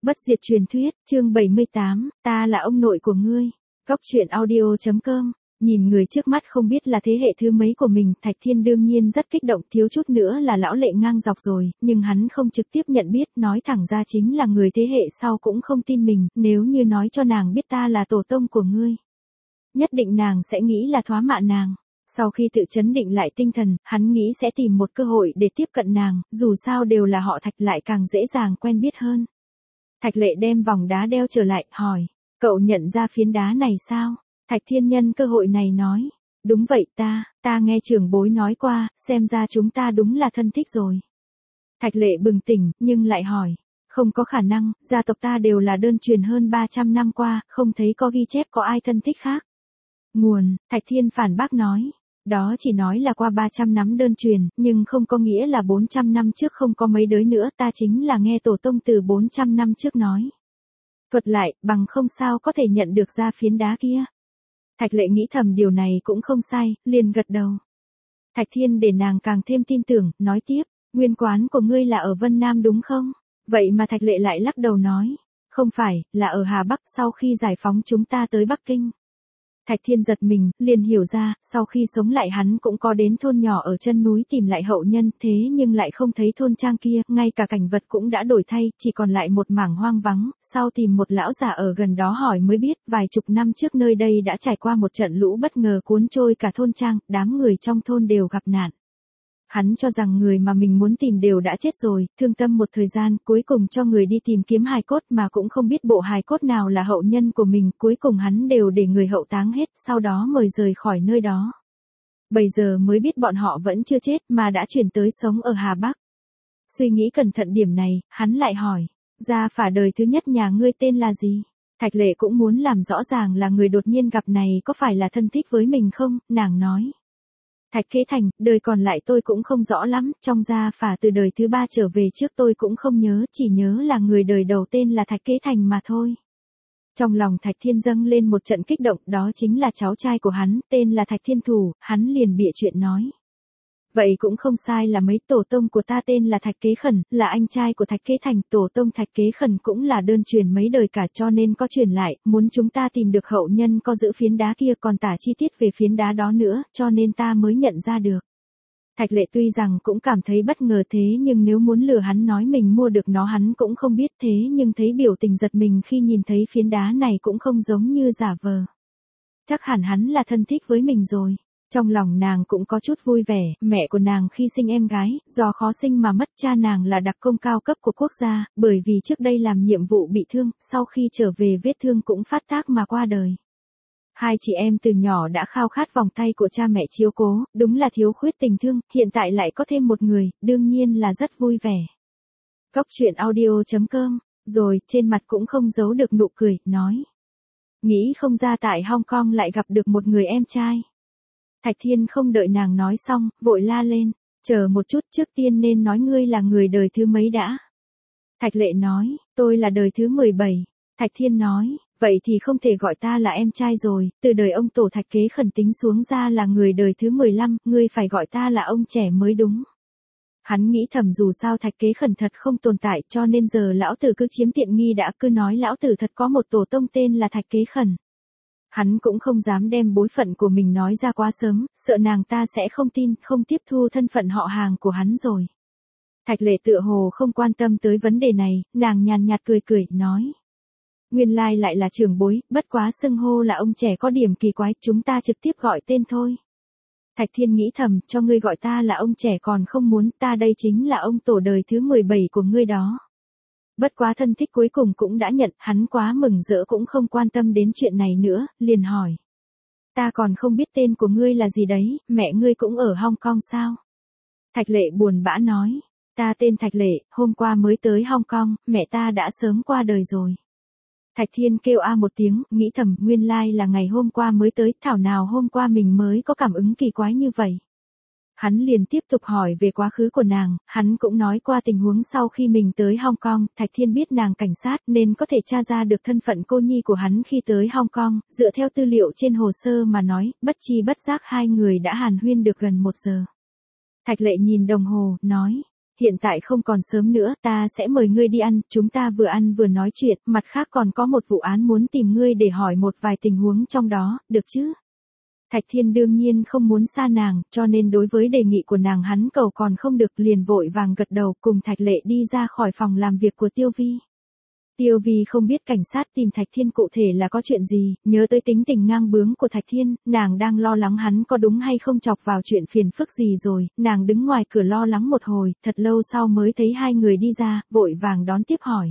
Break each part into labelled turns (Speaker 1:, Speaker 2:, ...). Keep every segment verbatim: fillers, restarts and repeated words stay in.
Speaker 1: Bất diệt truyền thuyết, chương bảy mươi tám, ta là ông nội của ngươi. Góc truyện audio chấm com. Nhìn người trước mắt không biết là thế hệ thứ mấy của mình, Thạch Thiên đương nhiên rất kích động, thiếu chút nữa là lão lệ ngang dọc rồi, nhưng hắn không trực tiếp nhận biết, nói thẳng ra chính là người thế hệ sau cũng không tin mình, nếu như nói cho nàng biết ta là tổ tông của ngươi. Nhất định nàng sẽ nghĩ là thoá mạ nàng. Sau khi tự chấn định lại tinh thần, hắn nghĩ sẽ tìm một cơ hội để tiếp cận nàng, dù sao đều là họ Thạch lại càng dễ dàng quen biết hơn. Thạch Lệ đem vòng đá đeo trở lại, hỏi, cậu nhận ra phiến đá này sao? Thạch Thiên nhân cơ hội này nói, đúng vậy ta, ta nghe trưởng bối nói qua, xem ra chúng ta đúng là thân thích rồi. Thạch Lệ bừng tỉnh, nhưng lại hỏi, không có khả năng, gia tộc ta đều là đơn truyền hơn ba trăm năm qua, không thấy có ghi chép có ai thân thích khác. Nguồn, Thạch Thiên phản bác nói, đó chỉ nói là qua ba trăm năm đơn truyền, nhưng không có nghĩa là bốn trăm năm trước không có mấy đứa nữa, ta chính là nghe tổ tông từ bốn trăm năm trước nói. Thuật lại, bằng không sao có thể nhận được ra phiến đá kia. Thạch Lệ nghĩ thầm điều này cũng không sai, liền gật đầu. Thạch Thiên để nàng càng thêm tin tưởng, nói tiếp, nguyên quán của ngươi là ở Vân Nam đúng không? Vậy mà Thạch Lệ lại lắc đầu nói, không phải, là ở Hà Bắc sau khi giải phóng chúng ta tới Bắc Kinh. Thạch Thiên giật mình, liền hiểu ra, sau khi sống lại hắn cũng có đến thôn nhỏ ở chân núi tìm lại hậu nhân, thế nhưng lại không thấy thôn trang kia, ngay cả cảnh vật cũng đã đổi thay, chỉ còn lại một mảng hoang vắng, sau tìm một lão già ở gần đó hỏi mới biết, vài chục năm trước nơi đây đã trải qua một trận lũ bất ngờ cuốn trôi cả thôn trang, đám người trong thôn đều gặp nạn. Hắn cho rằng người mà mình muốn tìm đều đã chết rồi, thương tâm một thời gian, cuối cùng cho người đi tìm kiếm hài cốt mà cũng không biết bộ hài cốt nào là hậu nhân của mình, cuối cùng hắn đều để người hậu táng hết, sau đó mời rời khỏi nơi đó. Bây giờ mới biết bọn họ vẫn chưa chết mà đã chuyển tới sống ở Hà Bắc. Suy nghĩ cẩn thận điểm này, hắn lại hỏi, gia phả đời thứ nhất nhà ngươi tên là gì? Thạch Lệ cũng muốn làm rõ ràng là người đột nhiên gặp này có phải là thân thích với mình không, nàng nói. Thạch Kế Thành, đời còn lại tôi cũng không rõ lắm, trong gia phả từ đời thứ ba trở về trước tôi cũng không nhớ, chỉ nhớ là người đời đầu tên là Thạch Kế Thành mà thôi. Trong lòng Thạch Thiên dâng lên một trận kích động, đó chính là cháu trai của hắn, tên là Thạch Thiên Thủ, hắn liền bịa chuyện nói. Vậy cũng không sai là mấy tổ tông của ta tên là Thạch Kế Khẩn, là anh trai của Thạch Kế Thành, tổ tông Thạch Kế Khẩn cũng là đơn truyền mấy đời cả cho nên có truyền lại, muốn chúng ta tìm được hậu nhân có giữ phiến đá kia còn tả chi tiết về phiến đá đó nữa, cho nên ta mới nhận ra được. Thạch Lệ tuy rằng cũng cảm thấy bất ngờ thế nhưng nếu muốn lừa hắn nói mình mua được nó hắn cũng không biết thế nhưng thấy biểu tình giật mình khi nhìn thấy phiến đá này cũng không giống như giả vờ. Chắc hẳn hắn là thân thích với mình rồi. Trong lòng nàng cũng có chút vui vẻ, mẹ của nàng khi sinh em gái, do khó sinh mà mất, cha nàng là đặc công cao cấp của quốc gia, bởi vì trước đây làm nhiệm vụ bị thương, sau khi trở về vết thương cũng phát tác mà qua đời. Hai chị em từ nhỏ đã khao khát vòng tay của cha mẹ chiếu cố, đúng là thiếu khuyết tình thương, hiện tại lại có thêm một người, đương nhiên là rất vui vẻ. Góc truyện audio chấm com, rồi trên mặt cũng không giấu được nụ cười, nói. Nghĩ không ra tại Hong Kong lại gặp được một người em trai. Thạch Thiên không đợi nàng nói xong, vội la lên, chờ một chút, trước tiên nên nói ngươi là người đời thứ mấy đã. Thạch Lệ nói, tôi là đời thứ mười bảy. Thạch Thiên nói, vậy thì không thể gọi ta là em trai rồi, từ đời ông tổ Thạch Kế Khẩn tính xuống ra là người đời thứ mười lăm, ngươi phải gọi ta là ông trẻ mới đúng. Hắn nghĩ thầm dù sao Thạch Kế Khẩn thật không tồn tại cho nên giờ lão tử cứ chiếm tiện nghi đã, cứ nói lão tử thật có một tổ tông tên là Thạch Kế Khẩn. Hắn cũng không dám đem bối phận của mình nói ra quá sớm, sợ nàng ta sẽ không tin, không tiếp thu thân phận họ hàng của hắn rồi. Thạch Lệ tựa hồ không quan tâm tới vấn đề này, nàng nhàn nhạt cười cười, nói. Nguyên lai lại là trưởng bối, bất quá xưng hô là ông trẻ có điểm kỳ quái, chúng ta trực tiếp gọi tên thôi. Thạch Thiên nghĩ thầm, cho ngươi gọi ta là ông trẻ còn không muốn, ta đây chính là ông tổ đời thứ mười bảy của ngươi đó. Bất quá thân thích cuối cùng cũng đã nhận, hắn quá mừng rỡ cũng không quan tâm đến chuyện này nữa, liền hỏi. Ta còn không biết tên của ngươi là gì đấy, mẹ ngươi cũng ở Hong Kong sao? Thạch Lệ buồn bã nói, ta tên Thạch Lệ, hôm qua mới tới Hong Kong, mẹ ta đã sớm qua đời rồi. Thạch Thiên kêu a một tiếng, nghĩ thầm, nguyên lai là ngày hôm qua mới tới, thảo nào hôm qua mình mới có cảm ứng kỳ quái như vậy. Hắn liền tiếp tục hỏi về quá khứ của nàng, hắn cũng nói qua tình huống sau khi mình tới Hong Kong, Thạch Thiên biết nàng cảnh sát nên có thể tra ra được thân phận cô nhi của hắn khi tới Hong Kong, dựa theo tư liệu trên hồ sơ mà nói, bất chi bất giác hai người đã hàn huyên được gần một giờ. Thạch Lệ nhìn đồng hồ, nói, hiện tại không còn sớm nữa, ta sẽ mời ngươi đi ăn, chúng ta vừa ăn vừa nói chuyện, mặt khác còn có một vụ án muốn tìm ngươi để hỏi một vài tình huống trong đó, được chứ? Thạch Thiên đương nhiên không muốn xa nàng, cho nên đối với đề nghị của nàng hắn cầu còn không được, liền vội vàng gật đầu cùng Thạch Lệ đi ra khỏi phòng làm việc của Tiêu Vi. Tiêu Vi không biết cảnh sát tìm Thạch Thiên cụ thể là có chuyện gì, nhớ tới tính tình ngang bướng của Thạch Thiên, nàng đang lo lắng hắn có đúng hay không chọc vào chuyện phiền phức gì rồi, nàng đứng ngoài cửa lo lắng một hồi, thật lâu sau mới thấy hai người đi ra, vội vàng đón tiếp hỏi.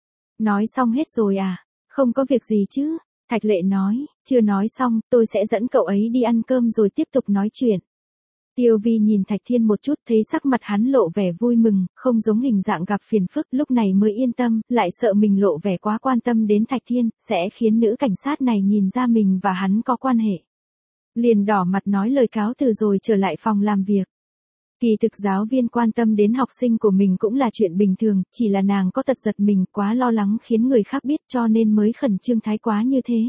Speaker 1: Nói xong hết rồi à? Không có việc gì chứ? Thạch Lệ nói, chưa nói xong, tôi sẽ dẫn cậu ấy đi ăn cơm rồi tiếp tục nói chuyện. Tiêu Vi nhìn Thạch Thiên một chút, thấy sắc mặt hắn lộ vẻ vui mừng, không giống hình dạng gặp phiền phức, lúc này mới yên tâm, lại sợ mình lộ vẻ quá quan tâm đến Thạch Thiên, sẽ khiến nữ cảnh sát này nhìn ra mình và hắn có quan hệ. Liền đỏ mặt nói lời cáo từ rồi trở lại phòng làm việc. Kỳ thực giáo viên quan tâm đến học sinh của mình cũng là chuyện bình thường, chỉ là nàng có tật giật mình quá lo lắng khiến người khác biết cho nên mới khẩn trương thái quá như thế.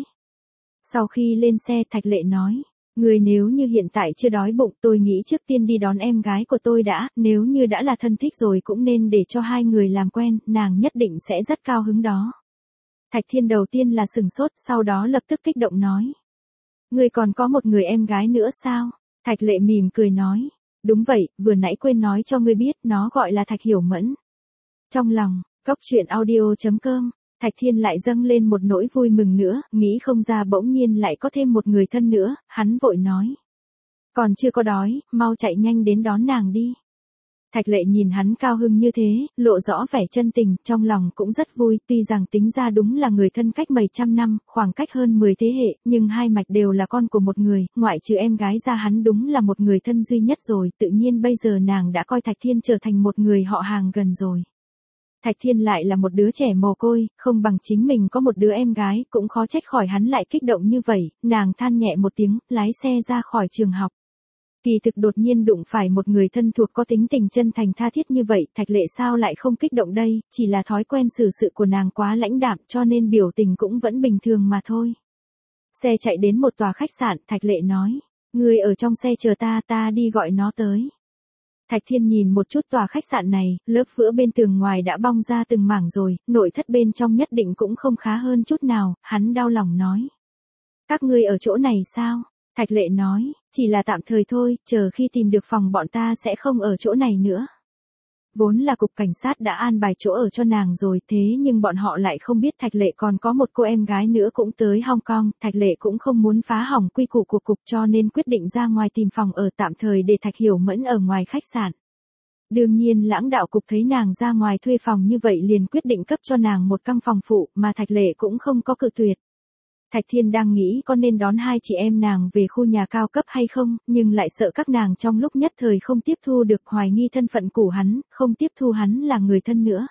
Speaker 1: Sau khi lên xe Thạch Lệ nói, người nếu như hiện tại chưa đói bụng tôi nghĩ trước tiên đi đón em gái của tôi đã, nếu như đã là thân thích rồi cũng nên để cho hai người làm quen, nàng nhất định sẽ rất cao hứng đó. Thạch Thiên đầu tiên là sừng sốt, sau đó lập tức kích động nói. Người còn có một người em gái nữa sao? Thạch Lệ mỉm cười nói. Đúng vậy, vừa nãy quên nói cho ngươi biết, nó gọi là Thạch Hiểu Mẫn. Trong lòng, cốc truyện audio chấm com, Thạch Thiên lại dâng lên một nỗi vui mừng nữa, nghĩ không ra bỗng nhiên lại có thêm một người thân nữa, hắn vội nói. Còn chưa có đói, mau chạy nhanh đến đón nàng đi. Thạch Lệ nhìn hắn cao hưng như thế, lộ rõ vẻ chân tình, trong lòng cũng rất vui, tuy rằng tính ra đúng là người thân cách mấy trăm năm, khoảng cách hơn mười thế hệ, nhưng hai mạch đều là con của một người, ngoại trừ em gái ra hắn đúng là một người thân duy nhất rồi, tự nhiên bây giờ nàng đã coi Thạch Thiên trở thành một người họ hàng gần rồi. Thạch Thiên lại là một đứa trẻ mồ côi, không bằng chính mình có một đứa em gái, cũng khó trách khỏi hắn lại kích động như vậy, nàng than nhẹ một tiếng, lái xe ra khỏi trường học. Kỳ thực đột nhiên đụng phải một người thân thuộc có tính tình chân thành tha thiết như vậy, Thạch Lệ sao lại không kích động đây, chỉ là thói quen xử sự của nàng quá lãnh đạm cho nên biểu tình cũng vẫn bình thường mà thôi. Xe chạy đến một tòa khách sạn, Thạch Lệ nói, người ở trong xe chờ ta, ta đi gọi nó tới. Thạch Thiên nhìn một chút tòa khách sạn này, lớp vữa bên tường ngoài đã bong ra từng mảng rồi, nội thất bên trong nhất định cũng không khá hơn chút nào, hắn đau lòng nói. Các ngươi ở chỗ này sao? Thạch Lệ nói, chỉ là tạm thời thôi, chờ khi tìm được phòng bọn ta sẽ không ở chỗ này nữa. Vốn là cục cảnh sát đã an bài chỗ ở cho nàng rồi, thế nhưng bọn họ lại không biết Thạch Lệ còn có một cô em gái nữa cũng tới Hong Kong, Thạch Lệ cũng không muốn phá hỏng quy củ của cục cho nên quyết định ra ngoài tìm phòng ở tạm thời để Thạch Hiểu Mẫn ở ngoài khách sạn. Đương nhiên lãng đạo cục thấy nàng ra ngoài thuê phòng như vậy liền quyết định cấp cho nàng một căn phòng phụ mà Thạch Lệ cũng không có cự tuyệt. Thạch Thiên đang nghĩ có nên đón hai chị em nàng về khu nhà cao cấp hay không, nhưng lại sợ các nàng trong lúc nhất thời không tiếp thu được, hoài nghi thân phận của hắn, không tiếp thu hắn là người thân nữa.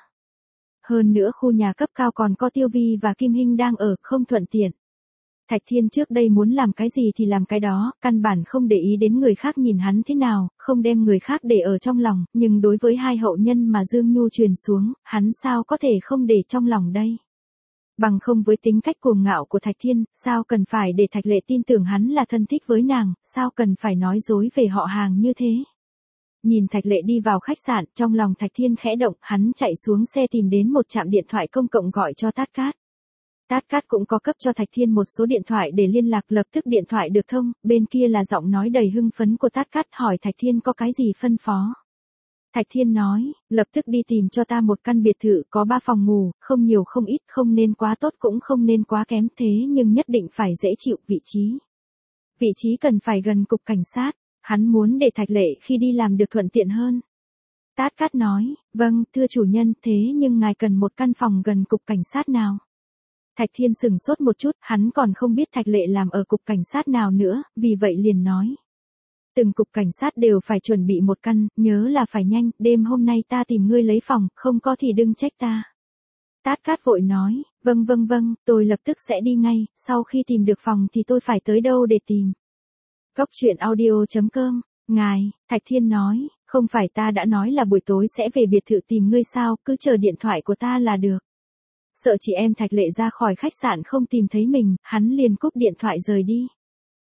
Speaker 1: Hơn nữa khu nhà cấp cao còn có Tiêu Vi và Kim Hinh đang ở, không thuận tiện. Thạch Thiên trước đây muốn làm cái gì thì làm cái đó, căn bản không để ý đến người khác nhìn hắn thế nào, không đem người khác để ở trong lòng, nhưng đối với hai hậu nhân mà Dương Nhu truyền xuống, hắn sao có thể không để trong lòng đây. Bằng không với tính cách cuồng ngạo của Thạch Thiên, sao cần phải để Thạch Lệ tin tưởng hắn là thân thích với nàng, sao cần phải nói dối về họ hàng như thế. Nhìn Thạch Lệ đi vào khách sạn, trong lòng Thạch Thiên khẽ động, hắn chạy xuống xe tìm đến một trạm điện thoại công cộng gọi cho Tát Cát. Tát Cát cũng có cấp cho Thạch Thiên một số điện thoại để liên lạc, lập tức điện thoại được thông, bên kia là giọng nói đầy hưng phấn của Tát Cát hỏi Thạch Thiên có cái gì phân phó. Thạch Thiên nói, lập tức đi tìm cho ta một căn biệt thự có ba phòng ngủ, không nhiều không ít, không nên quá tốt cũng không nên quá kém, thế nhưng nhất định phải dễ chịu, vị trí. Vị trí cần phải gần cục cảnh sát, hắn muốn để Thạch Lệ khi đi làm được thuận tiện hơn. Tát Cát nói, vâng, thưa chủ nhân, thế nhưng ngài cần một căn phòng gần cục cảnh sát nào? Thạch Thiên sừng sốt một chút, hắn còn không biết Thạch Lệ làm ở cục cảnh sát nào nữa, vì vậy liền nói. Từng cục cảnh sát đều phải chuẩn bị một căn, nhớ là phải nhanh, đêm hôm nay ta tìm ngươi lấy phòng, không có thì đừng trách ta. Tát Cát vội nói, vâng vâng vâng, tôi lập tức sẽ đi ngay, sau khi tìm được phòng thì tôi phải tới đâu để tìm. Cốc truyện audio chấm com, ngài, Thạch Thiên nói, không phải ta đã nói là buổi tối sẽ về biệt thự tìm ngươi sao, cứ chờ điện thoại của ta là được. Sợ chị em Thạch Lệ ra khỏi khách sạn không tìm thấy mình, hắn liền cúp điện thoại rời đi.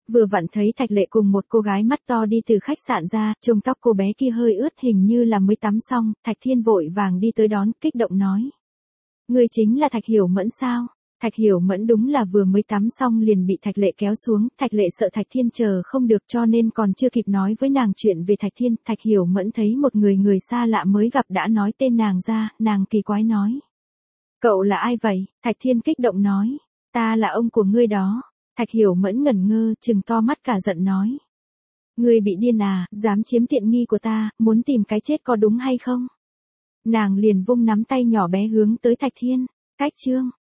Speaker 1: Vừa vặn thấy Thạch Lệ cùng một cô gái mắt to đi từ khách sạn ra, trông tóc cô bé kia hơi ướt hình như là mới tắm xong, Thạch Thiên vội vàng đi tới đón, kích động nói. Ngươi chính là Thạch Hiểu Mẫn sao? Thạch Hiểu Mẫn đúng là vừa mới tắm xong liền bị Thạch Lệ kéo xuống, Thạch Lệ sợ Thạch Thiên chờ không được cho nên còn chưa kịp nói với nàng chuyện về Thạch Thiên, Thạch Hiểu Mẫn thấy một người người xa lạ mới gặp đã nói tên nàng ra, nàng kỳ quái nói. Cậu là ai vậy? Thạch Thiên kích động nói. Ta là ông của ngươi đó. Thạch Hiểu Mẫn ngẩn ngơ, trừng to mắt cả giận nói. Ngươi bị điên à, dám chiếm tiện nghi của ta, muốn tìm cái chết có đúng hay không? Nàng liền vung nắm tay nhỏ bé hướng tới Thạch Thiên. Cách chương.